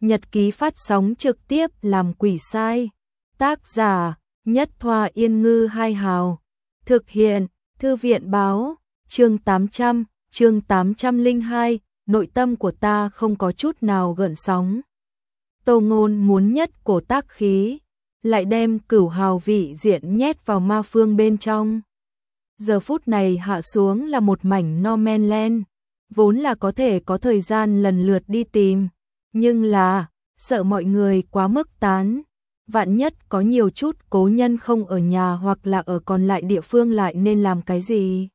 Nhật ký phát sóng trực tiếp làm quỷ sai. Tác giả Nhất Thoa Yên Ngư 2 hào. Thực hiện Thư viện báo. Chương 800, chương 802, nội tâm của ta không có chút nào gợn sóng. Tô Ngôn muốn nhất cổ tác khí, lại đem cửu hào vị diện nhét vào ma phương bên trong. Giờ phút này hạ xuống là một mảnh no man land, vốn là có thể có thời gian lần lượt đi tìm, nhưng là sợ mọi người quá mức tán, vạn nhất có nhiều chút cố nhân không ở nhà hoặc là ở còn lại địa phương lại nên làm cái gì.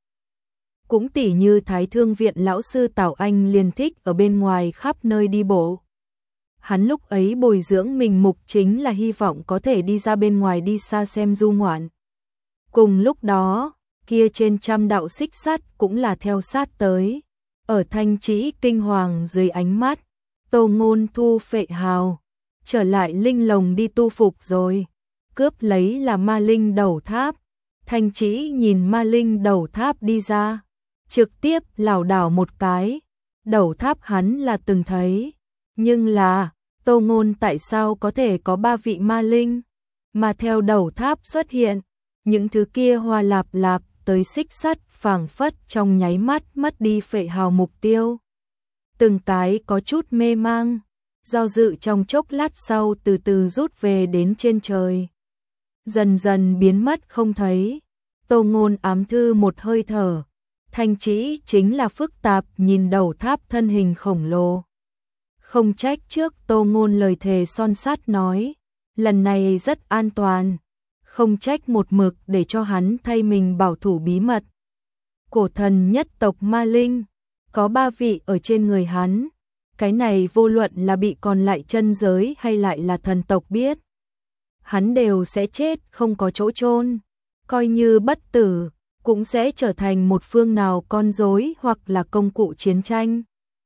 Cũng tỉ như Thái Thương viện lão sư Tào Anh liền thích ở bên ngoài khắp nơi đi bộ. Hắn lúc ấy bồi dưỡng mình mục chính là hy vọng có thể đi ra bên ngoài đi xa xem du ngoạn. Cùng lúc đó, kia trên trăm đạo xích sắt cũng là theo sát tới. Ở Thanh Trĩ kinh hoàng dưới ánh mắt, Tô Ngôn thu phệ hào, trở lại linh lồng đi tu phục rồi. Cướp lấy là ma linh đầu tháp. Thanh Trĩ nhìn ma linh đầu tháp đi ra, trực tiếp lảo đảo một cái. Đầu tháp hắn là từng thấy, nhưng là Tô Ngôn tại sao có thể có 3 vị ma linh, mà theo đầu tháp xuất hiện, những thứ kia hoa lạp lạp tới xích sắt phảng phất trong nháy mắt mất đi phệ hào mục tiêu. Từng cái có chút mê mang, do dự trong chốc lát sau từ từ rút về đến trên trời. Dần dần biến mất không thấy. Tô Ngôn ám thư một hơi thở. Thanh Trĩ chính là phức tạp nhìn đầu tháp thân hình khổng lồ. Không trách trước Tô Ngôn lời thề son sắt nói, lần này rất an toàn. Không trách một mực để cho hắn thay mình bảo thủ bí mật. Cổ thần nhất tộc ma linh, có 3 vị ở trên người hắn. Cái này vô luận là bị còn lại chân giới hay lại là thần tộc biết, hắn đều sẽ chết không có chỗ chôn. Coi như bất tử, cũng sẽ trở thành một phương nào con rối hoặc là công cụ chiến tranh.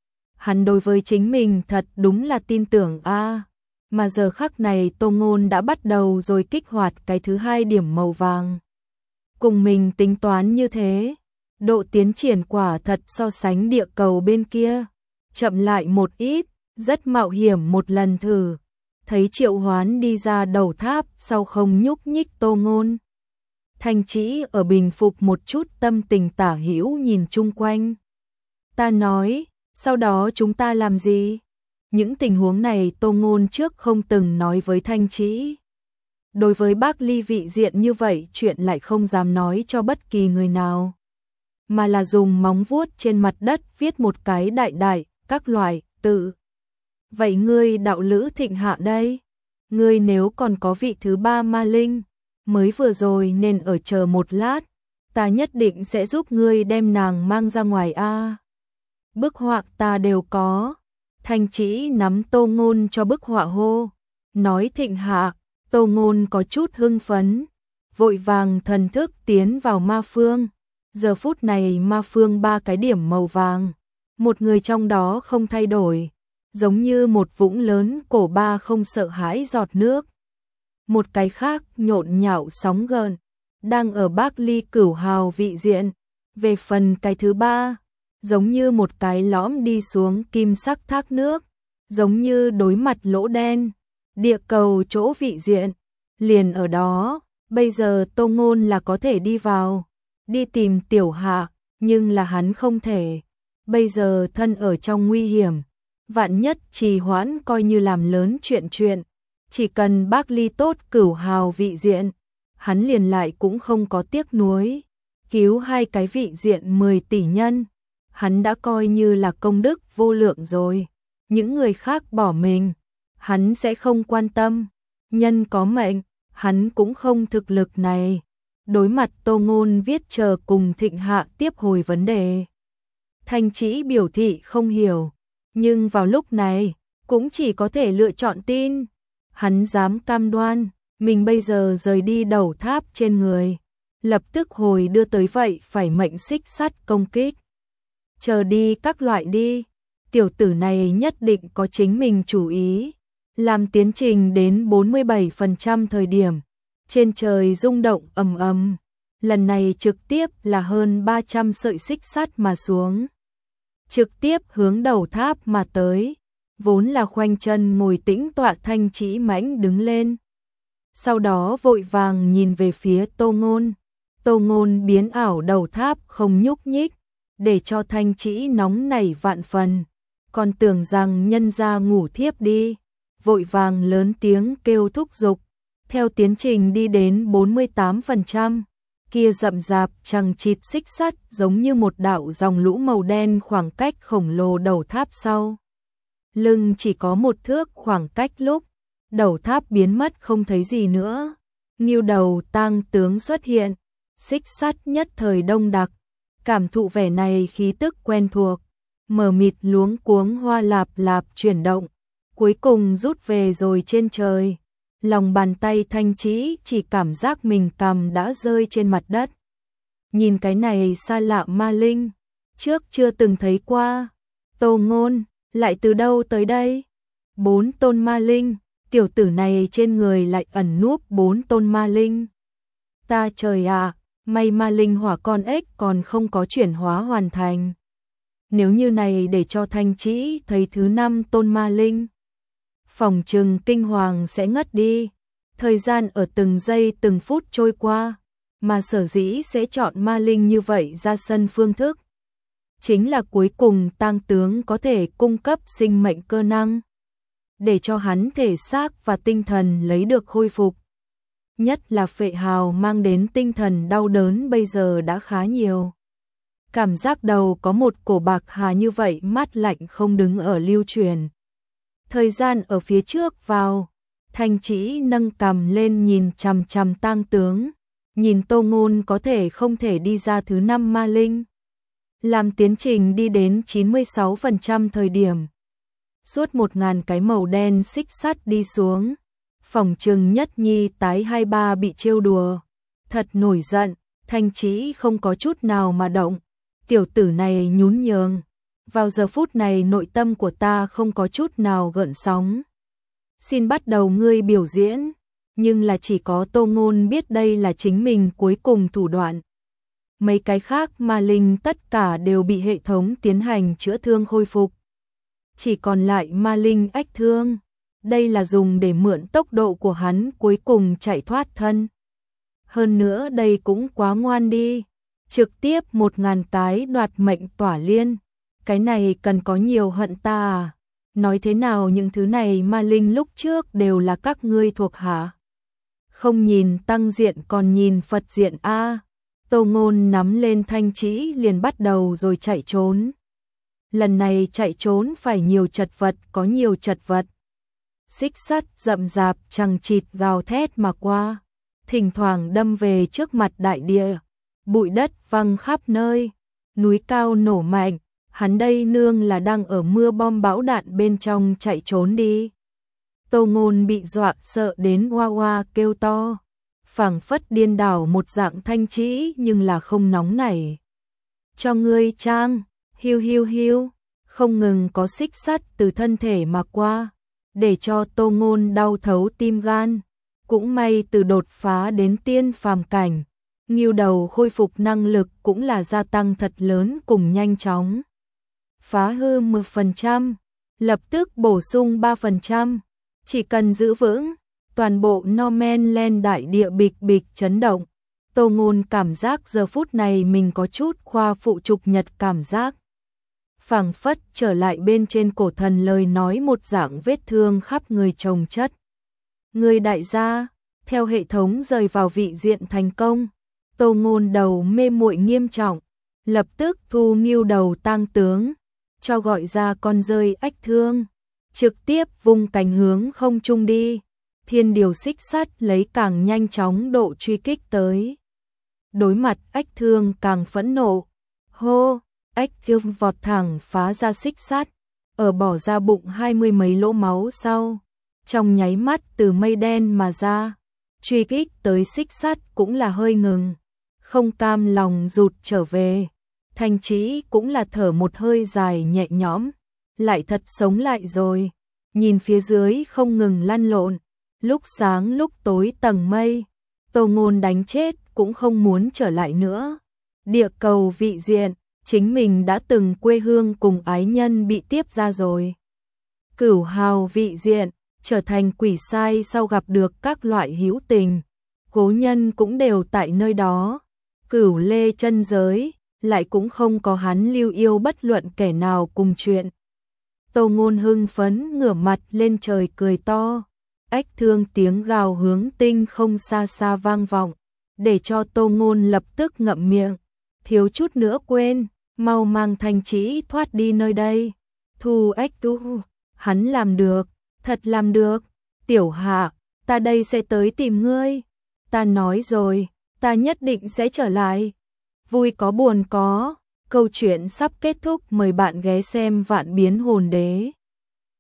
Hắn đối với chính mình thật đúng là tin tưởng a. Mà giờ khắc này Tô Ngôn đã bắt đầu rồi kích hoạt cái thứ 2 điểm màu vàng. Cùng mình tính toán như thế, độ tiến triển quả thật so sánh địa cầu bên kia chậm lại một ít, rất mạo hiểm một lần thử. Thấy triệu hoán đi ra đầu tháp sau không nhúc nhích Tô Ngôn. Thanh Trĩ ở bình phục một chút tâm tình tả hữu nhìn chung quanh. Ta nói, sau đó chúng ta làm gì? Những tình huống này Tô Ngôn trước không từng nói với Thanh Trĩ. Đối với Bác Ly vị diện như vậy chuyện lại không dám nói cho bất kỳ người nào. Mà là dùng móng vuốt trên mặt đất viết một cái đại đại, các loại, tự. Vậy ngươi đạo lữ Thịnh Hạ đây? Ngươi nếu còn có vị thứ 3 ma linh, mới vừa rồi nên ở chờ một lát, ta nhất định sẽ giúp ngươi đem nàng mang ra ngoài a. Bức họa ta đều có. Thanh Trĩ nắm Tô Ngôn cho bức họa hô, nói Thịnh Hạ. Tô Ngôn có chút hưng phấn, vội vàng thần thức tiến vào ma phương. Giờ phút này ma phương 3 cái điểm màu vàng, một người trong đó không thay đổi, giống như một vũng lớn cổ ba không sợ hãi giọt nước. Một cái khác nhộn nhạo sóng gợn, đang ở Bác Ly cửu hào vị diện. Về phần cái thứ 3, giống như một cái lõm đi xuống kim sắc thác nước, giống như đối mặt lỗ đen, địa cầu chỗ vị diện, liền ở đó. Bây giờ Tô Ngôn là có thể đi vào, đi tìm Tiểu Hạ, nhưng là hắn không thể. Bây giờ thân ở trong nguy hiểm, vạn nhất trì hoãn coi như làm lớn chuyện. Chỉ cần Bác Ly tốt cửu hào vị diện, hắn liền lại cũng không có tiếc nuối. Cứu 2 cái vị diện 10 tỷ nhân, hắn đã coi như là công đức vô lượng rồi. Những người khác bỏ mình, hắn sẽ không quan tâm. Nhân có mệnh, hắn cũng không thực lực này. Đối mặt Tô Ngôn viết chờ cùng Thịnh Hạ tiếp hồi vấn đề. Thanh Trĩ biểu thị không hiểu, nhưng vào lúc này cũng chỉ có thể lựa chọn tin. Hắn dám cam đoan mình bây giờ rời đi đầu tháp trên người, lập tức hồi đưa tới vậy phải mệnh xích sắt công kích. Chờ đi các loại đi, tiểu tử này nhất định có chính mình chủ ý. Làm tiến trình đến 47% thời điểm, trên trời rung động ầm ầm. Lần này trực tiếp là hơn 300 sợi xích sắt mà xuống, trực tiếp hướng đầu tháp mà tới. vốn là khoanh chân ngồi tĩnh tọa Thanh Chỉ Mãnh đứng lên. Sau đó vội vàng nhìn về phía Tô Ngôn. Tô Ngôn biến ảo đầu tháp không nhúc nhích, để cho Thanh Chỉ nóng nảy vạn phần. Còn tưởng rằng nhân gia ngủ thiếp đi, vội vàng lớn tiếng kêu thúc giục. Theo tiến trình đi đến 48%, kia rậm rạp chằng chịt xích sắt giống như một đạo dòng lũ màu đen khoảng cách khổng lồ đầu tháp sau. Lưng chỉ có một thước khoảng cách lúc đầu tháp biến mất không thấy gì nữa. Ngưu đầu tang tướng xuất hiện, xích sắt nhất thời đông đặc, cảm thụ vẻ này khí tức quen thuộc, mờ mịt luống cuống hoa lạp lạp chuyển động, cuối cùng rút về rồi trên trời. Lòng bàn tay Thanh chỉ cảm giác mình cằm đã rơi trên mặt đất. Nhìn cái này xa lạ ma linh, trước chưa từng thấy qua. Tô Ngôn, lại từ đâu tới đây? 4 tôn ma linh, tiểu tử này trên người lại ẩn núp 4 tôn ma linh. Ta trời ạ, may ma linh hỏa con ếch còn không có chuyển hóa hoàn thành. Nếu như này để cho Thanh Chỉ thấy thứ 5 tôn ma linh, phòng trừng kinh hoàng sẽ ngất đi. Thời gian ở từng giây từng phút trôi qua, mà sở dĩ sẽ chọn ma linh như vậy ra sân phương thức, chính là cuối cùng tang tướng có thể cung cấp sinh mệnh cơ năng, để cho hắn thể xác và tinh thần lấy được khôi phục. Nhất là phệ hào mang đến tinh thần đau đớn bây giờ đã khá nhiều. Cảm giác đầu có một cổ bạc hà như vậy mát lạnh không đứng ở lưu truyền. Thời gian ở phía trước vào, Thanh Chỉ nâng cằm lên nhìn chằm chằm tang tướng, nhìn Tô Ngôn có thể không thể đi ra thứ 5 ma linh. Làm tiến trình đi đến 96% thời điểm, suốt 1000 cái màu đen xích sắt đi xuống, phòng trừng Nhất Nhi tái 23 bị trêu đùa, thật nổi giận. Thanh Chỉ không có chút nào mà động, tiểu tử này nhún nhường. Vào giờ phút này nội tâm của ta không có chút nào gợn sóng. Xin bắt đầu ngươi biểu diễn, nhưng là chỉ có Tô Ngôn biết đây là chính mình cuối cùng thủ đoạn. Mấy cái khác ma linh tất cả đều bị hệ thống tiến hành chữa thương khôi phục. Chỉ còn lại ma linh ách thương, đây là dùng để mượn tốc độ của hắn cuối cùng chạy thoát thân. Hơn nữa đây cũng quá ngoan đi, trực tiếp 1000 cái đoạt mệnh tỏa liên. Cái này cần có nhiều hận ta à? Nói thế nào những thứ này ma linh lúc trước đều là các ngươi thuộc hạ. Không nhìn tăng diện còn nhìn Phật diện a. Tô Ngôn nắm lên Thanh Chỉ liền bắt đầu rồi chạy trốn. Lần này chạy trốn phải nhiều chật vật, có nhiều chật vật. Xích sắt rậm rạp chằng chịt gào thét mà qua, thỉnh thoảng đâm về trước mặt đại địa, bụi đất văng khắp nơi, núi cao nổ mạnh. Hắn đây nương là đang ở mưa bom bão đạn bên trong chạy trốn đi. Tô Ngôn bị dọa sợ đến oa oa kêu to, phảng phất điên đảo một dạng Thanh Chỉ nhưng là không nóng nảy. Cho ngươi trang, hiu hiu hiu, không ngừng có xích sắt từ thân thể mà qua, để cho Tô Ngôn đau thấu tim gan. Cũng may từ đột phá đến tiên phàm cảnh, Ngưu đầu khôi phục năng lực cũng là gia tăng thật lớn cùng nhanh chóng. Phá hư 10%, lập tức bổ sung 3%, chỉ cần giữ vững, toàn bộ Norman Land đại địa bịch bịch chấn động. Tô Ngôn cảm giác giờ phút này mình có chút khoa phụ trục nhật cảm giác. Phảng phất trở lại bên trên cổ thần lời nói một dạng vết thương khắp người chồng chất. Người đại gia, theo hệ thống rời vào vị diện thành công, Tô Ngôn đầu mê muội nghiêm trọng, lập tức thu Ngưu đầu tang tướng, cho gọi ra con rơi ách thương, trực tiếp vung cánh hướng không trung đi. Thiên điều xích sắt lấy càng nhanh chóng độ truy kích tới. Đối mặt ách thương càng phẫn nộ, hô, ách thương vọt thẳng phá ra xích sắt, ở bỏ ra bụng 20 mấy lỗ máu sau, trong nháy mắt từ mây đen mà ra, truy kích tới xích sắt cũng là hơi ngừng, không cam lòng rụt trở về. Thanh Chỉ cũng là thở một hơi dài nhẹ nhõm, lại thật sống lại rồi, nhìn phía dưới không ngừng lăn lộn, lúc sáng lúc tối tầng mây, Tô Ngôn đánh chết cũng không muốn trở lại nữa. Địa cầu vị diện, chính mình đã từng quê hương cùng ái nhân bị tiếp ra rồi. Cửu hào vị diện, trở thành quỷ sai sau gặp được các loại hữu tình, cố nhân cũng đều tại nơi đó. Cửu lê chân giới, lại cũng không có hắn lưu yêu bất luận kẻ nào cùng chuyện. Tô Ngôn hưng phấn ngửa mặt lên trời cười to, ách thương tiếng gào hướng tinh không xa xa vang vọng, để cho Tô Ngôn lập tức ngậm miệng, thiếu chút nữa quên, mau mang Thanh Trĩ thoát đi nơi đây. Thu ách tu, hắn làm được, thật làm được. Tiểu Hạ, ta đây sẽ tới tìm ngươi. Ta nói rồi, ta nhất định sẽ trở lại. Vui có buồn có, câu chuyện sắp kết thúc, mời bạn ghé xem Vạn Biến Hồn Đế.